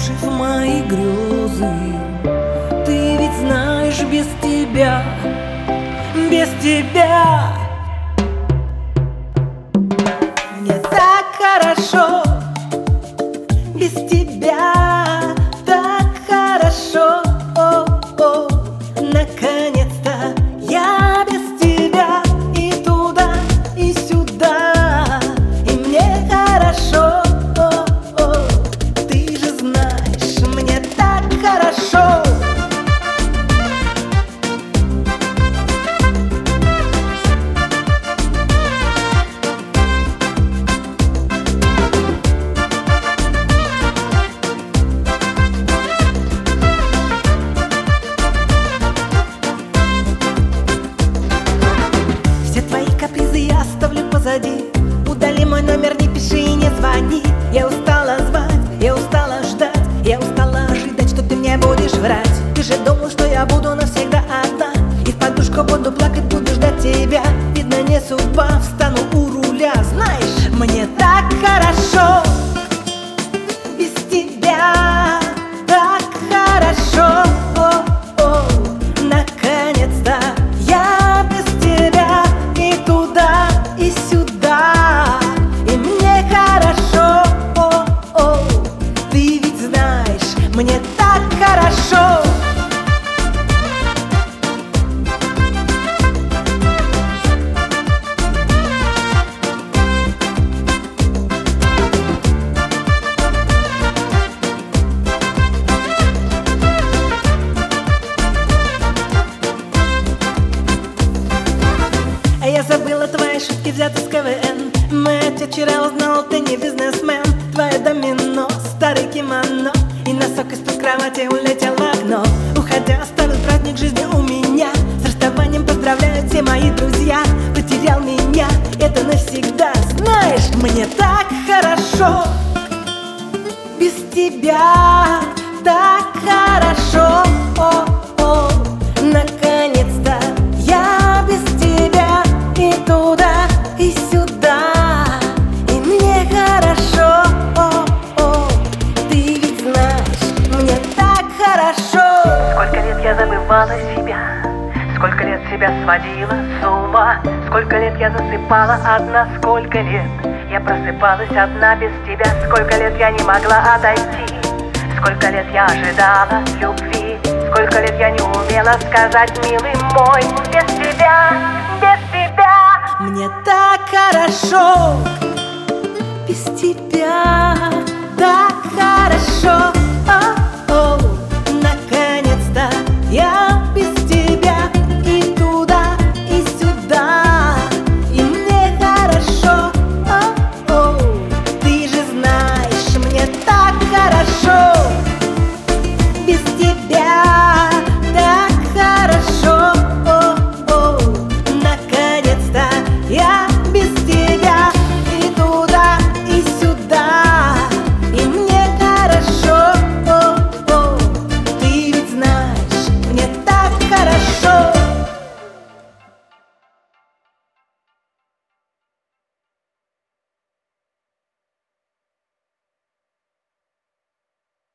души в мои грезы. Ты ведь знаешь, без тебя мне так хорошо, без тебя так хорошо. Наконец-то я без тебя и туда, и сюда, и мне хорошо. Ты же знаешь, мне так хорошо. Я оставлю позади. Удали мой номер, не пиши и не звони. Я устала звать, я устала ждать, я устала ожидать, что ты мне будешь врать. Ты же думал, что я буду навсегда одна, и в подушку буду плакать, буду ждать тебя. Видно, не судьба, встану у руля. Знаешь, мне так хорошо, без тебя так хорошо. Наконец-то я без тебя и туда, и сюда, и мне хорошо. Ты ведь знаешь, мне так хорошо. Я забыла твои шутки, взяты с КВН. Мэтт, я вчера узнал, ты не бизнесмен. Твое домино, старый кимоно, и носок из-под кровати улетел в окно. Уходя, оставил праздник жизни у меня. С расставанием поздравляют все мои друзья. Потерял меня, это навсегда. Знаешь, мне так хорошо, без тебя так хорошо. Наконец-то я без тебя и туда, и сюда, и мне хорошо. Ты ведь знаешь, мне так хорошо. Сколько лет я забывала себя, сколько лет себя сводила с ума, сколько лет я засыпала одна, сколько лет я просыпалась одна без тебя, сколько лет я не могла отойти, сколько лет я ожидала любви, сколько лет я не умела сказать, милый мой, без тебя, без тебя. Мне так хорошо, без тебя так